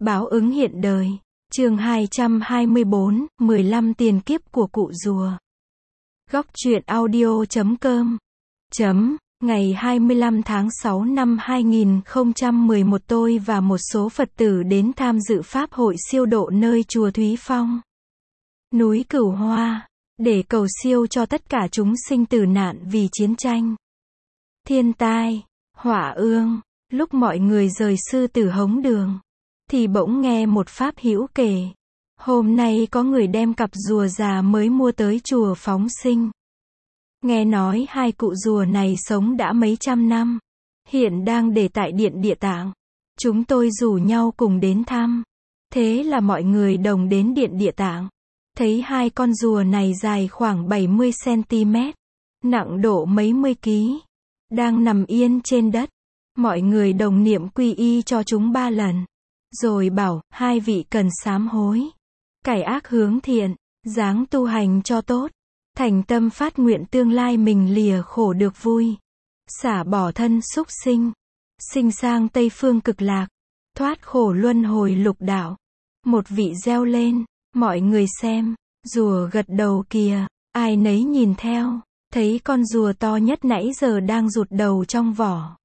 Báo ứng hiện đời. Chương 224, 15 tiền kiếp của cụ rùa. Góc truyện audio.com. Ngày 25 tháng 6 năm 2011 tôi và một số Phật tử đến tham dự Pháp hội siêu độ nơi chùa Thúy Phong, núi Cửu Hoa, để cầu siêu cho tất cả chúng sinh tử nạn vì chiến tranh, thiên tai, hỏa ương. Lúc mọi người rời sư tử hống đường, thì bỗng nghe một pháp hữu kể, hôm nay có người đem cặp rùa già mới mua tới chùa phóng sinh. Nghe nói hai cụ rùa này sống đã mấy trăm năm, hiện đang để tại Điện Địa Tạng. Chúng tôi rủ nhau cùng đến thăm. Thế là mọi người đồng đến Điện Địa Tạng. Thấy hai con rùa này dài khoảng 70 cm, nặng độ mấy mươi ký, đang nằm yên trên đất. Mọi người đồng niệm quy y cho chúng 3 lần. Rồi bảo, hai vị cần sám hối, cải ác hướng thiện, ráng tu hành cho tốt, thành tâm phát nguyện tương lai mình lìa khổ được vui, xả bỏ thân súc sinh, sinh sang Tây Phương Cực Lạc, thoát khổ luân hồi lục đạo. Một vị reo lên, mọi người xem, rùa gật đầu kìa, ai nấy nhìn theo, thấy con rùa to nhất nãy giờ đang rụt đầu trong vỏ,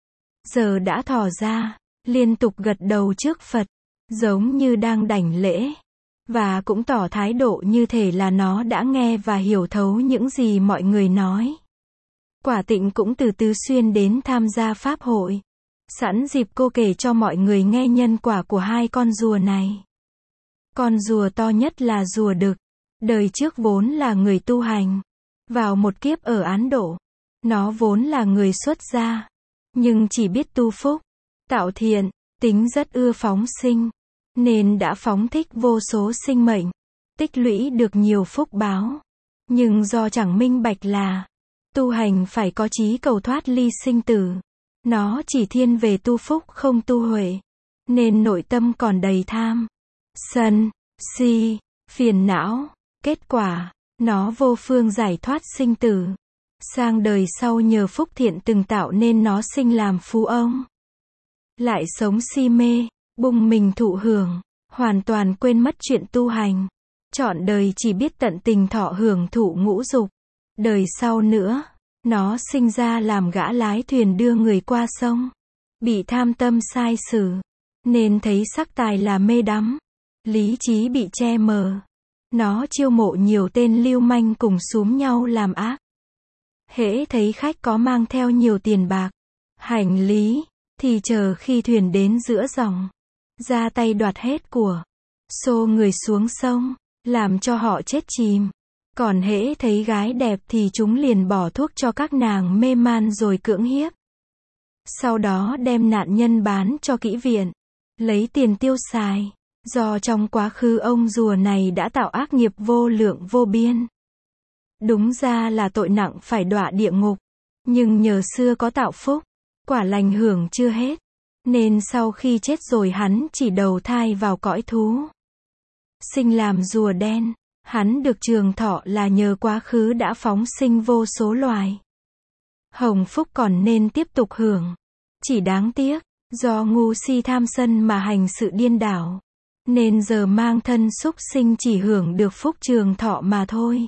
giờ đã thò ra, liên tục gật đầu trước Phật, giống như đang đảnh lễ, và cũng tỏ thái độ như thể là nó đã nghe và hiểu thấu những gì mọi người nói. Quả Tịnh cũng từ Tứ Xuyên đến tham gia pháp hội. Sẵn dịp cô kể cho mọi người nghe nhân quả của hai con rùa này. Con rùa to nhất là rùa đực, đời trước vốn là người tu hành, vào một kiếp ở Ấn Độ. Nó vốn là người xuất gia, nhưng chỉ biết tu phúc, tạo thiện, tính rất ưa phóng sinh, nên đã phóng thích vô số sinh mệnh, tích lũy được nhiều phúc báo. Nhưng do chẳng minh bạch là tu hành phải có chí cầu thoát ly sinh tử, nó chỉ thiên về tu phúc không tu huệ, nên nội tâm còn đầy tham, sân, si, phiền não. Kết quả, nó vô phương giải thoát sinh tử. Sang đời sau nhờ phúc thiện từng tạo nên nó sinh làm phú ông, lại sống si mê, bùng mình thụ hưởng, hoàn toàn quên mất chuyện tu hành. Trọn đời chỉ biết tận tình thọ hưởng thụ ngũ dục. Đời sau nữa, nó sinh ra làm gã lái thuyền đưa người qua sông, bị tham tâm sai sử, nên thấy sắc tài là mê đắm, lý trí bị che mờ. Nó chiêu mộ nhiều tên lưu manh cùng xúm nhau làm ác. Hễ thấy khách có mang theo nhiều tiền bạc, hành lý, thì chờ khi thuyền đến giữa dòng, ra tay đoạt hết của, xô người xuống sông, làm cho họ chết chìm. Còn hễ thấy gái đẹp thì chúng liền bỏ thuốc cho các nàng mê man rồi cưỡng hiếp. Sau đó đem nạn nhân bán cho kỹ viện, lấy tiền tiêu xài. Do trong quá khứ ông rùa này đã tạo ác nghiệp vô lượng vô biên. Đúng ra là tội nặng phải đọa địa ngục. Nhưng nhờ xưa có tạo phúc, quả lành hưởng chưa hết, nên sau khi chết rồi hắn chỉ đầu thai vào cõi thú, sinh làm rùa đen. Hắn được trường thọ là nhờ quá khứ đã phóng sinh vô số loài. Hồng phúc còn nên tiếp tục hưởng. Chỉ đáng tiếc, do ngu si tham sân mà hành sự điên đảo, nên giờ mang thân súc sinh chỉ hưởng được phúc trường thọ mà thôi.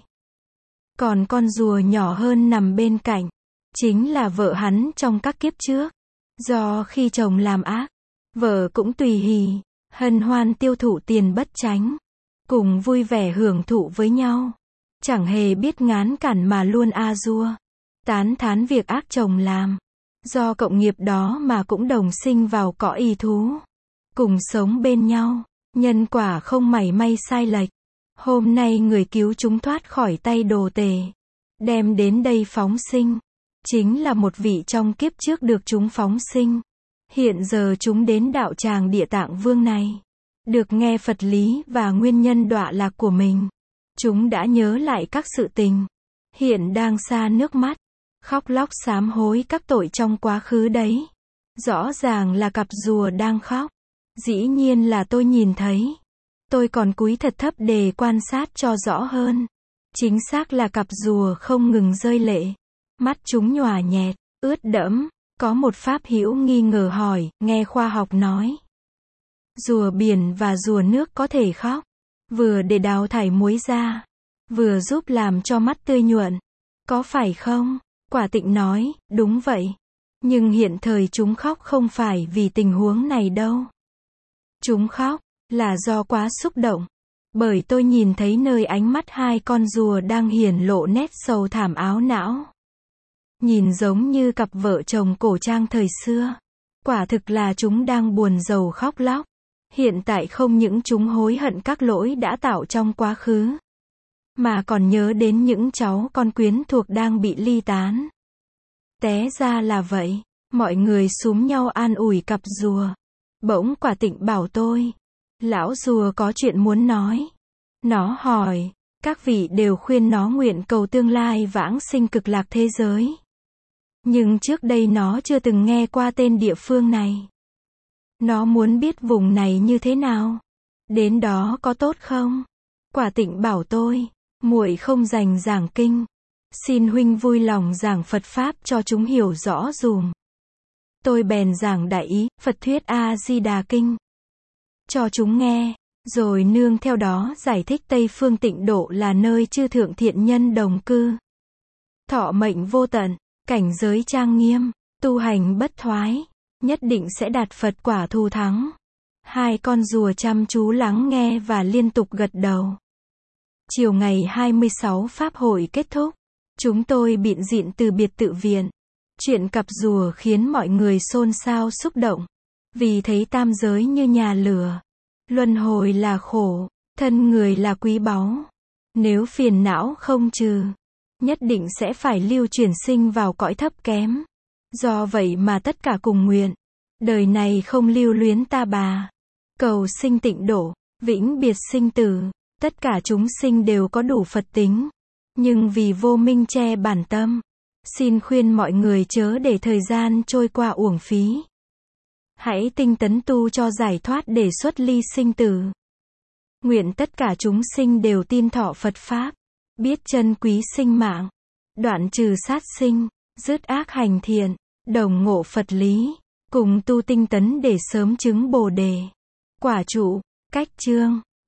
Còn con rùa nhỏ hơn nằm bên cạnh, chính là vợ hắn trong các kiếp trước. Do khi chồng làm ác, vợ cũng tùy hỷ, hân hoan tiêu thụ tiền bất chánh, cùng vui vẻ hưởng thụ với nhau, chẳng hề biết ngán cản mà luôn a dua, tán thán việc ác chồng làm. Do cộng nghiệp đó mà cũng đồng sinh vào cõi y thú, cùng sống bên nhau, nhân quả không mảy may sai lệch. Hôm nay người cứu chúng thoát khỏi tay đồ tể, đem đến đây phóng sinh, chính là một vị trong kiếp trước được chúng phóng sinh. Hiện giờ chúng đến đạo tràng Địa Tạng Vương này, được nghe Phật lý và nguyên nhân đọa lạc của mình. Chúng đã nhớ lại các sự tình, hiện đang xa nước mắt, khóc lóc sám hối các tội trong quá khứ đấy. Rõ ràng là cặp rùa đang khóc. Dĩ nhiên là tôi nhìn thấy. Tôi còn cúi thật thấp để quan sát cho rõ hơn. Chính xác là cặp rùa không ngừng rơi lệ. Mắt chúng nhòa nhẹt, ướt đẫm. Có một pháp hữu nghi ngờ hỏi, nghe khoa học nói, Rùa biển và rùa nước có thể khóc, vừa để đào thải muối ra, vừa giúp làm cho mắt tươi nhuận. Có phải không? Quả Tịnh nói, đúng vậy. Nhưng hiện thời chúng khóc không phải vì tình huống này đâu. Chúng khóc là do quá xúc động. Bởi tôi nhìn thấy nơi ánh mắt hai con rùa đang hiển lộ nét sầu thảm áo não. Nhìn giống như cặp vợ chồng cổ trang thời xưa. Quả thực là chúng đang buồn rầu khóc lóc. Hiện tại không những chúng hối hận các lỗi đã tạo trong quá khứ, mà còn nhớ đến những cháu con quyến thuộc đang bị ly tán. Té ra là vậy. Mọi người xúm nhau an ủi cặp rùa. Bỗng Quả Tịnh bảo tôi, lão rùa có chuyện muốn nói. Nó hỏi, các vị đều khuyên nó nguyện cầu tương lai vãng sinh cực lạc thế giới. Nhưng trước đây nó chưa từng nghe qua tên địa phương này. Nó muốn biết vùng này như thế nào. Đến đó có tốt không? Quả Tịnh bảo tôi, muội không dành giảng kinh. Xin huynh vui lòng giảng Phật Pháp cho chúng hiểu rõ dùm. Tôi bèn giảng đại ý, Phật thuyết A-di-đà kinh cho chúng nghe, rồi nương theo đó giải thích Tây Phương Tịnh Độ là nơi chư thượng thiện nhân đồng cư. Thọ mệnh vô tận, cảnh giới trang nghiêm, tu hành bất thoái, nhất định sẽ đạt Phật quả thù thắng. Hai con rùa chăm chú lắng nghe và liên tục gật đầu. Chiều ngày 26 Pháp hội kết thúc, chúng tôi bịn rịn từ biệt tự viện. Chuyện cặp rùa khiến mọi người xôn xao xúc động. Vì thấy tam giới như nhà lửa. Luân hồi là khổ, thân người là quý báu. Nếu phiền não không trừ, nhất định sẽ phải lưu chuyển sinh vào cõi thấp kém. Do vậy mà tất cả cùng nguyện, đời này không lưu luyến ta bà. Cầu sinh tịnh độ, vĩnh biệt sinh tử. Tất cả chúng sinh đều có đủ Phật tính. Nhưng vì vô minh che bản tâm. Xin khuyên mọi người chớ để thời gian trôi qua uổng phí. Hãy tinh tấn tu cho giải thoát để xuất ly sinh tử. Nguyện tất cả chúng sinh đều tin thọ Phật Pháp, biết chân quý sinh mạng, đoạn trừ sát sinh, dứt ác hành thiện, đồng ngộ Phật lý, cùng tu tinh tấn để sớm chứng Bồ đề. Quả trụ, cách chương.